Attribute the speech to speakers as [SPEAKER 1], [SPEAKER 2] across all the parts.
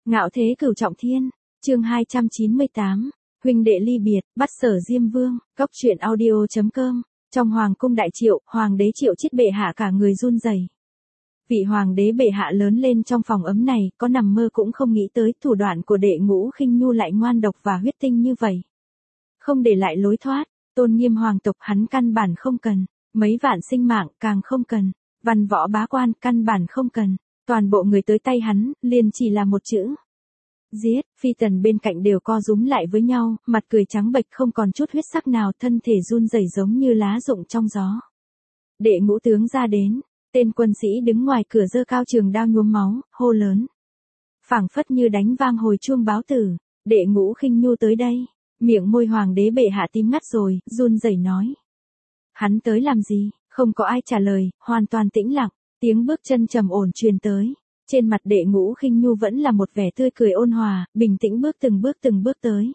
[SPEAKER 1] Ngạo thế cửu trọng thiên, chương 298, huynh đệ ly biệt, bắt Sở Diêm Vương, góc truyện audio.com. Trong hoàng cung đại Triệu, hoàng đế Triệu Chiết bệ hạ cả người run rẩy. Vị hoàng đế bệ hạ lớn lên trong phòng ấm này, có nằm mơ cũng không nghĩ tới thủ đoạn của Đệ Ngũ Khinh Nhu lại ngoan độc và huyết tinh như vậy. Không để lại lối thoát, tôn nghiêm hoàng tộc hắn căn bản không cần, mấy vạn sinh mạng càng không cần, văn võ bá quan căn bản không cần, toàn bộ người tới tay hắn, liền chỉ là một chữ. Giết. Phi tần bên cạnh đều co rúm lại với nhau, mặt cười trắng bệch không còn chút huyết sắc nào, thân thể run rẩy giống như lá rụng trong gió. Đệ Ngũ tướng ra đến, tên quân sĩ đứng ngoài cửa giơ cao trường đao nhuốm máu, hô lớn. Phảng phất như đánh vang hồi chuông báo tử, Đệ Ngũ Khinh Nhu tới đây. Miệng môi hoàng đế bệ hạ tím ngắt rồi, run rẩy nói. Hắn tới làm gì? Không có ai trả lời, hoàn toàn tĩnh lặng, tiếng bước chân trầm ổn truyền tới. Trên mặt Đệ Ngũ Khinh Nhu vẫn là một vẻ tươi cười ôn hòa, bình tĩnh bước từng bước tới.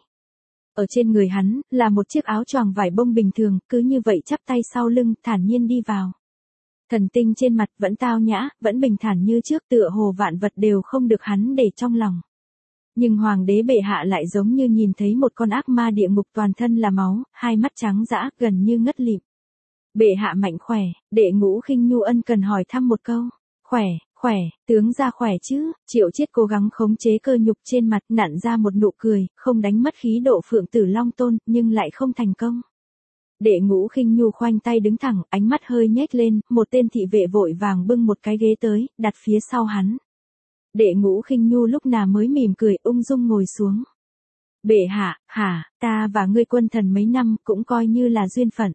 [SPEAKER 1] Ở trên người hắn, là một chiếc áo choàng vải bông bình thường, cứ như vậy chắp tay sau lưng, thản nhiên đi vào. Thần tinh trên mặt vẫn tao nhã, vẫn bình thản như trước, tựa hồ vạn vật đều không được hắn để trong lòng. Nhưng hoàng đế bệ hạ lại giống như nhìn thấy một con ác ma địa ngục, toàn thân là máu, hai mắt trắng dã, gần như ngất lịm. Bệ hạ mạnh khỏe, Đệ Ngũ Khinh Nhu ân cần hỏi thăm một câu. Khỏe, tướng gia khỏe chứ? Triệu Chiết cố gắng khống chế cơ nhục trên mặt, nặn ra một nụ cười, không đánh mất khí độ Phượng Tử Long Tôn, nhưng lại không thành công. Đệ Ngũ Khinh Nhu khoanh tay đứng thẳng, ánh mắt hơi nhếch lên, một tên thị vệ vội vàng bưng một cái ghế tới, đặt phía sau hắn. Đệ Ngũ Khinh Nhu lúc nào mới mỉm cười, ung dung ngồi xuống. Bệ hạ, ta và ngươi quân thần mấy năm cũng coi như là duyên phận.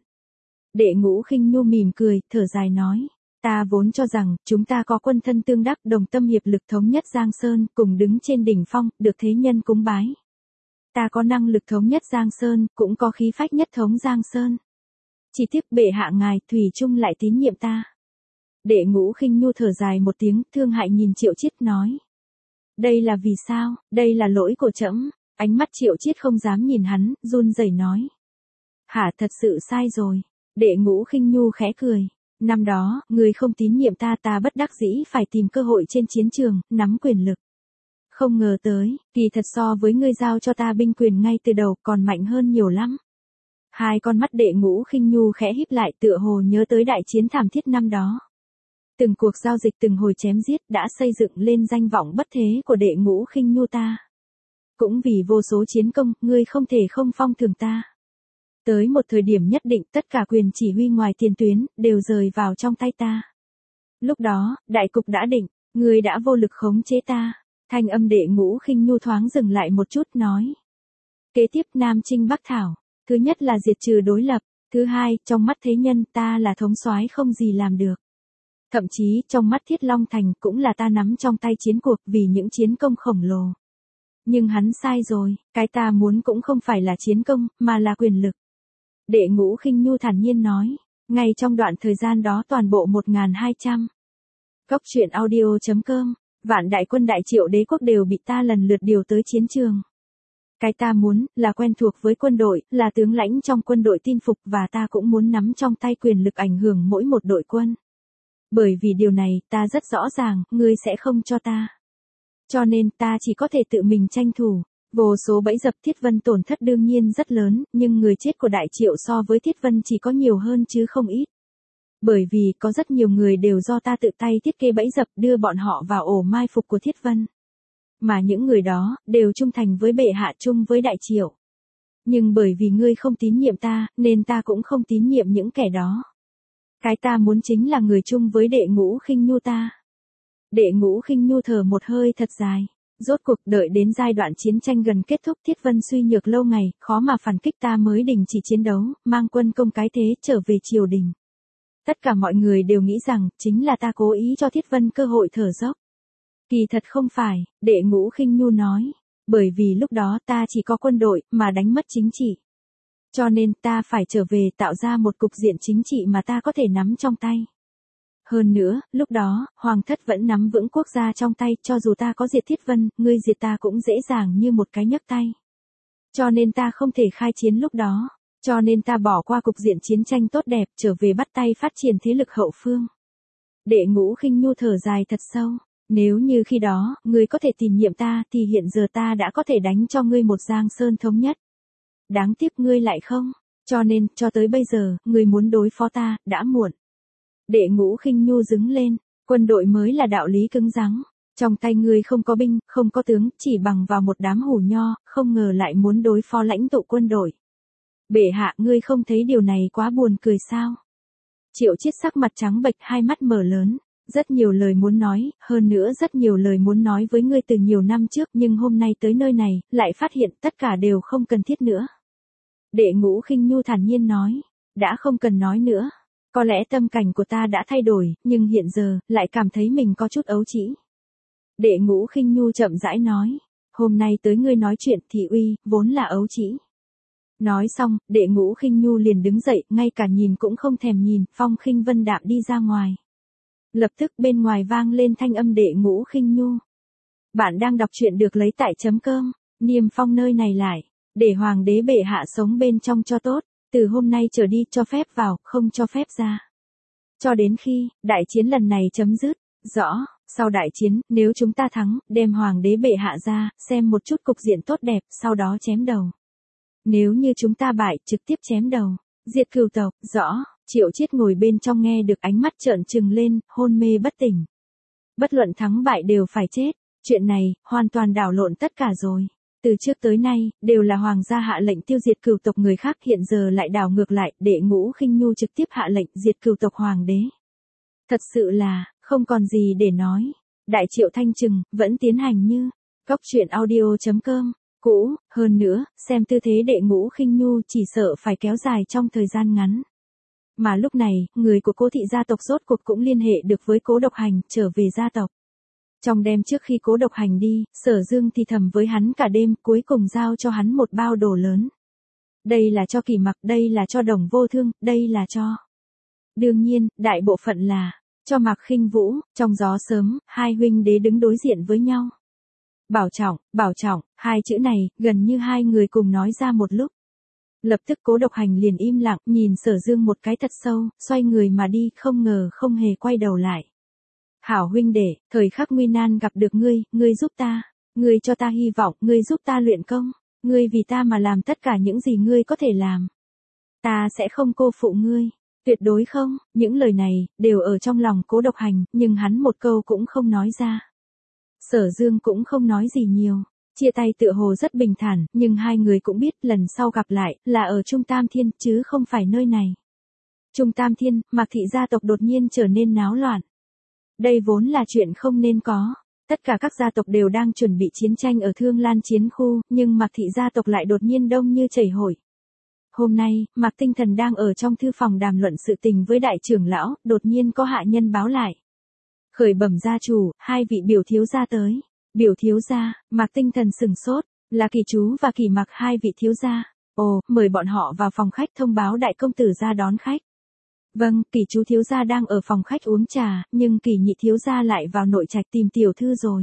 [SPEAKER 1] Đệ Ngũ Khinh Nhu mỉm cười, thở dài nói. Ta vốn cho rằng, chúng ta có quân thân tương đắc, đồng tâm hiệp lực thống nhất Giang Sơn, cùng đứng trên đỉnh phong, được thế nhân cúng bái. Ta có năng lực thống nhất Giang Sơn, cũng có khí phách nhất thống Giang Sơn. Chỉ tiếc bệ hạ ngài, thủy chung lại tín nhiệm ta. Đệ Ngũ Khinh Nhu thở dài một tiếng, thương hại nhìn Triệu Chiết nói. Đây là vì sao? Đây là lỗi của trẫm. Ánh mắt Triệu Chiết không dám nhìn hắn, run rẩy nói. Hả, thật sự sai rồi. Đệ Ngũ Khinh Nhu khẽ cười. Năm đó, người không tín nhiệm ta bất đắc dĩ phải tìm cơ hội trên chiến trường, nắm quyền lực. Không ngờ tới, kỳ thật so với ngươi giao cho ta binh quyền ngay từ đầu còn mạnh hơn nhiều lắm. Hai con mắt Đệ Ngũ Khinh Nhu khẽ híp lại, tựa hồ nhớ tới đại chiến thảm thiết năm đó. Từng cuộc giao dịch, từng hồi chém giết đã xây dựng lên danh vọng bất thế của Đệ Ngũ Khinh Nhu ta. Cũng vì vô số chiến công, ngươi không thể không phong thưởng ta. Tới một thời điểm nhất định, tất cả quyền chỉ huy ngoài tiền tuyến, đều rời vào trong tay ta. Lúc đó, đại cục đã định, ngươi đã vô lực khống chế ta. Thanh âm Đệ Ngũ Khinh Nhu thoáng dừng lại một chút, nói. Kế tiếp Nam Chinh Bắc Thảo, thứ nhất là diệt trừ đối lập, thứ hai, trong mắt thế nhân ta là thống soái không gì làm được. Thậm chí, trong mắt Thiết Long Thành cũng là ta nắm trong tay chiến cuộc vì những chiến công khổng lồ. Nhưng hắn sai rồi, cái ta muốn cũng không phải là chiến công, mà là quyền lực. Đệ Ngũ Khinh Nhu thản nhiên nói, ngay trong đoạn thời gian đó toàn bộ 1200. Góc truyện audio.com, vạn đại quân đại Triệu đế quốc đều bị ta lần lượt điều tới chiến trường. Cái ta muốn, là quen thuộc với quân đội, là tướng lãnh trong quân đội tin phục, và ta cũng muốn nắm trong tay quyền lực ảnh hưởng mỗi một đội quân. Bởi vì điều này, ta rất rõ ràng, ngươi sẽ không cho ta. Cho nên ta chỉ có thể tự mình tranh thủ. Vô số bẫy dập Thiết Vân tổn thất đương nhiên rất lớn, nhưng người chết của đại Triệu so với Thiết Vân chỉ có nhiều hơn chứ không ít. Bởi vì có rất nhiều người đều do ta tự tay thiết kế bẫy dập đưa bọn họ vào ổ mai phục của Thiết Vân. Mà những người đó, đều trung thành với bệ hạ, chung với đại Triệu. Nhưng bởi vì ngươi không tín nhiệm ta, nên ta cũng không tín nhiệm những kẻ đó. Cái ta muốn chính là người chung với Đệ Ngũ Khinh Nhu ta. Đệ Ngũ Khinh Nhu thở một hơi thật dài. Rốt cuộc đợi đến giai đoạn chiến tranh gần kết thúc, Thiết Vân suy nhược lâu ngày, khó mà phản kích, ta mới đình chỉ chiến đấu, mang quân công cái thế trở về triều đình. Tất cả mọi người đều nghĩ rằng, chính là ta cố ý cho Thiết Vân cơ hội thở dốc. Kỳ thật không phải, Đệ Ngũ Khinh Nhu nói, bởi vì lúc đó ta chỉ có quân đội, mà đánh mất chính trị. Cho nên ta phải trở về tạo ra một cục diện chính trị mà ta có thể nắm trong tay. Hơn nữa, lúc đó, Hoàng thất vẫn nắm vững quốc gia trong tay, cho dù ta có diệt Thiết Vân, ngươi diệt ta cũng dễ dàng như một cái nhấc tay. Cho nên ta không thể khai chiến lúc đó. Cho nên ta bỏ qua cục diện chiến tranh tốt đẹp, trở về bắt tay phát triển thế lực hậu phương. Đệ Ngũ Khinh Nhu thở dài thật sâu. Nếu như khi đó, ngươi có thể tiền nhiệm ta thì hiện giờ ta đã có thể đánh cho ngươi một giang sơn thống nhất. Đáng tiếc ngươi lại không, cho nên, cho tới bây giờ, ngươi muốn đối phó ta, đã muộn. Đệ Ngũ Khinh Nhu đứng lên, quân đội mới là đạo lý cứng rắn. Trong tay ngươi không có binh, không có tướng, chỉ bằng vào một đám hủ nho, không ngờ lại muốn đối phó lãnh tụ quân đội. Bệ hạ, ngươi không thấy điều này quá buồn cười sao? Triệu Chiết sắc mặt trắng bệch, hai mắt mở lớn, rất nhiều lời muốn nói, hơn nữa rất nhiều lời muốn nói với ngươi từ nhiều năm trước, nhưng hôm nay tới nơi này, lại phát hiện tất cả đều không cần thiết nữa. Đệ Ngũ Khinh Nhu thản nhiên nói, đã không cần nói nữa. Có lẽ tâm cảnh của ta đã thay đổi, nhưng hiện giờ, lại cảm thấy mình có chút ấu trĩ. Đệ Ngũ Khinh Nhu chậm rãi nói, hôm nay tới ngươi nói chuyện thị uy, vốn là ấu trĩ. Nói xong, Đệ Ngũ Khinh Nhu liền đứng dậy, ngay cả nhìn cũng không thèm nhìn, phong khinh vân đạm đi ra ngoài. Lập tức bên ngoài vang lên thanh âm Đệ Ngũ Khinh Nhu. Bạn đang đọc truyện được lấy tại .com, niêm phong nơi này lại, để hoàng đế bệ hạ sống bên trong cho tốt, từ hôm nay trở đi cho phép vào, không cho phép ra. Cho đến khi, đại chiến lần này chấm dứt, rõ, sau đại chiến, nếu chúng ta thắng, đem hoàng đế bệ hạ ra, xem một chút cục diện tốt đẹp, sau đó chém đầu. Nếu như chúng ta bại, trực tiếp chém đầu, diệt cửu tộc, rõ. Triệu Chiết ngồi bên trong nghe được ánh mắt trợn trừng lên, hôn mê bất tỉnh. Bất luận thắng bại đều phải chết, chuyện này, hoàn toàn đảo lộn tất cả rồi. Từ trước tới nay, đều là hoàng gia hạ lệnh tiêu diệt cửu tộc người khác, hiện giờ lại đảo ngược lại, Đệ Ngũ Khinh Nhu trực tiếp hạ lệnh diệt cửu tộc hoàng đế. Thật sự là, không còn gì để nói. Đại Triệu thanh trừng, vẫn tiến hành như, Cóc Truyện Audio.com, cũ, hơn nữa, xem tư thế Đệ Ngũ Khinh Nhu chỉ sợ phải kéo dài trong thời gian ngắn. Mà lúc này, người của Cố thị gia tộc rốt cuộc cũng liên hệ được với Cố Độc Hành, trở về gia tộc. Trong đêm trước khi Cố Độc Hành đi, Sở Dương thì thầm với hắn cả đêm, cuối cùng giao cho hắn một bao đồ lớn. Đây là cho Kỳ Mặc, đây là cho Đồng Vô Thương, đây là cho. Đương nhiên, đại bộ phận là cho Mạc Khinh Vũ. Trong gió sớm, hai huynh đế đứng đối diện với nhau. Bảo trọng, hai chữ này, gần như hai người cùng nói ra một lúc. Lập tức Cố Độc Hành liền im lặng, nhìn Sở Dương một cái thật sâu, xoay người mà đi, không ngờ không hề quay đầu lại. Hảo huynh đệ, thời khắc nguy nan gặp được ngươi, ngươi giúp ta, ngươi cho ta hy vọng, ngươi giúp ta luyện công, ngươi vì ta mà làm tất cả những gì ngươi có thể làm. Ta sẽ không cô phụ ngươi, tuyệt đối không. Những lời này, đều ở trong lòng Cố Độc Hành, nhưng hắn một câu cũng không nói ra. Sở Dương cũng không nói gì nhiều. Chia tay tựa hồ rất bình thản, nhưng hai người cũng biết lần sau gặp lại, là ở Trung Tam Thiên, chứ không phải nơi này. Trung Tam Thiên, Mạc thị gia tộc đột nhiên trở nên náo loạn. Đây vốn là chuyện không nên có. Tất cả các gia tộc đều đang chuẩn bị chiến tranh ở Thương Lan chiến khu, nhưng Mạc thị gia tộc lại đột nhiên đông như chảy hội. Hôm nay, Mạc Tinh Thần đang ở trong thư phòng đàm luận sự tình với đại trưởng lão, đột nhiên có hạ nhân báo lại. Khởi bẩm gia chủ, hai vị biểu thiếu gia tới. Biểu thiếu gia, Mạc Tinh Thần sừng sốt, là Kỳ chú và Kỳ Mặc, hai vị thiếu gia. Ồ, mời bọn họ vào phòng khách thông báo đại công tử ra đón khách. Vâng, Kỳ chú thiếu gia đang ở phòng khách uống trà, nhưng Kỳ nhị thiếu gia lại vào nội trạch tìm tiểu thư rồi.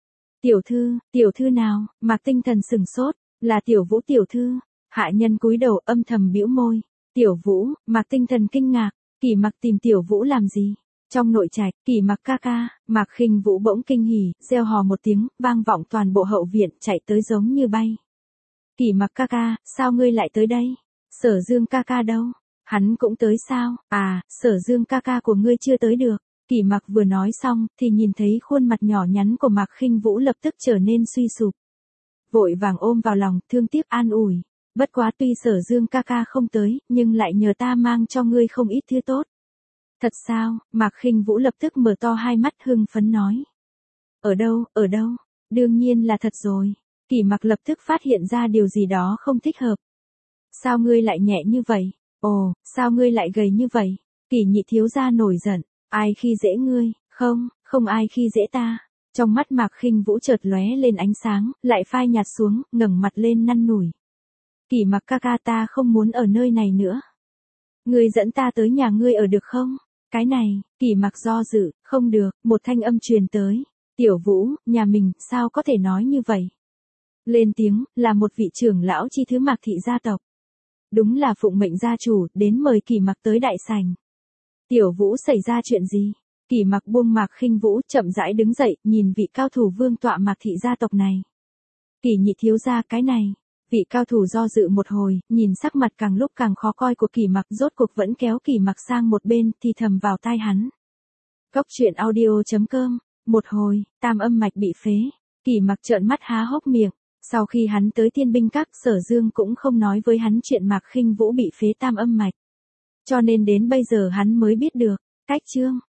[SPEAKER 1] Tiểu thư nào? Mạc Tinh Thần sừng sốt, là Tiểu Vũ tiểu thư. Hạ nhân cúi đầu âm thầm bĩu môi. Tiểu Vũ, Mạc Tinh Thần kinh ngạc, Kỳ Mặc tìm Tiểu Vũ làm gì? Trong nội trạch, Kỳ Mặc ca ca. Mạc Khinh Vũ bỗng kinh hỉ, reo hò một tiếng, vang vọng toàn bộ hậu viện, chạy tới giống như bay. Kỳ Mặc ca ca, sao ngươi lại tới đây? Sở Dương ca ca đâu? Hắn cũng tới sao? À, Sở Dương ca ca của ngươi chưa tới được. Kỳ Mặc vừa nói xong, thì nhìn thấy khuôn mặt nhỏ nhắn của Mạc Khinh Vũ lập tức trở nên suy sụp. Vội vàng ôm vào lòng, thương tiếc an ủi. Bất quá tuy Sở Dương ca ca không tới, nhưng lại nhờ ta mang cho ngươi không ít thứ tốt. Thật sao? Mạc Khinh Vũ lập tức mở to hai mắt hưng phấn nói. Ở đâu? Đương nhiên là thật rồi. Kỳ Mặc lập tức phát hiện ra điều gì đó không thích hợp. Sao ngươi lại nhẹ như vậy? Ồ, sao ngươi lại gầy như vậy? Kỳ nhị thiếu gia nổi giận. Ai khi dễ ngươi? Không ai khi dễ ta. Trong mắt Mạc Khinh Vũ chợt lóe lên ánh sáng, lại phai nhạt xuống, ngẩng mặt lên năn nỉ. Kỳ Mặc ca ca, ta không muốn ở nơi này nữa. Ngươi dẫn ta tới nhà ngươi ở được không? Cái này, Kỳ Mặc do dự, không được, một thanh âm truyền tới. Tiểu Vũ, nhà mình, sao có thể nói như vậy? Lên tiếng, là một vị trưởng lão chi thứ Mạc thị gia tộc. Đúng là phụng mệnh gia chủ, đến mời Kỳ Mặc tới đại sảnh. Tiểu Vũ, xảy ra chuyện gì? Kỷ Mặc buông Mạc Khinh Vũ, chậm rãi đứng dậy, nhìn vị cao thủ vương tọa Mạc thị gia tộc này. Kỷ nhị thiếu gia, cái này. Vị cao thủ do dự một hồi, nhìn sắc mặt càng lúc càng khó coi của Kỷ Mặc, rốt cuộc vẫn kéo Kỷ Mặc sang một bên, thì thầm vào tai hắn. Cốc truyện audio.com. Một hồi, tam âm mạch bị phế. Kỷ Mặc trợn mắt há hốc miệng. Sau khi hắn tới Thiên Binh Các, Sở Dương cũng không nói với hắn chuyện Mạc Khinh Vũ bị phế tam âm mạch. Cho nên đến bây giờ hắn mới biết được. Cách chương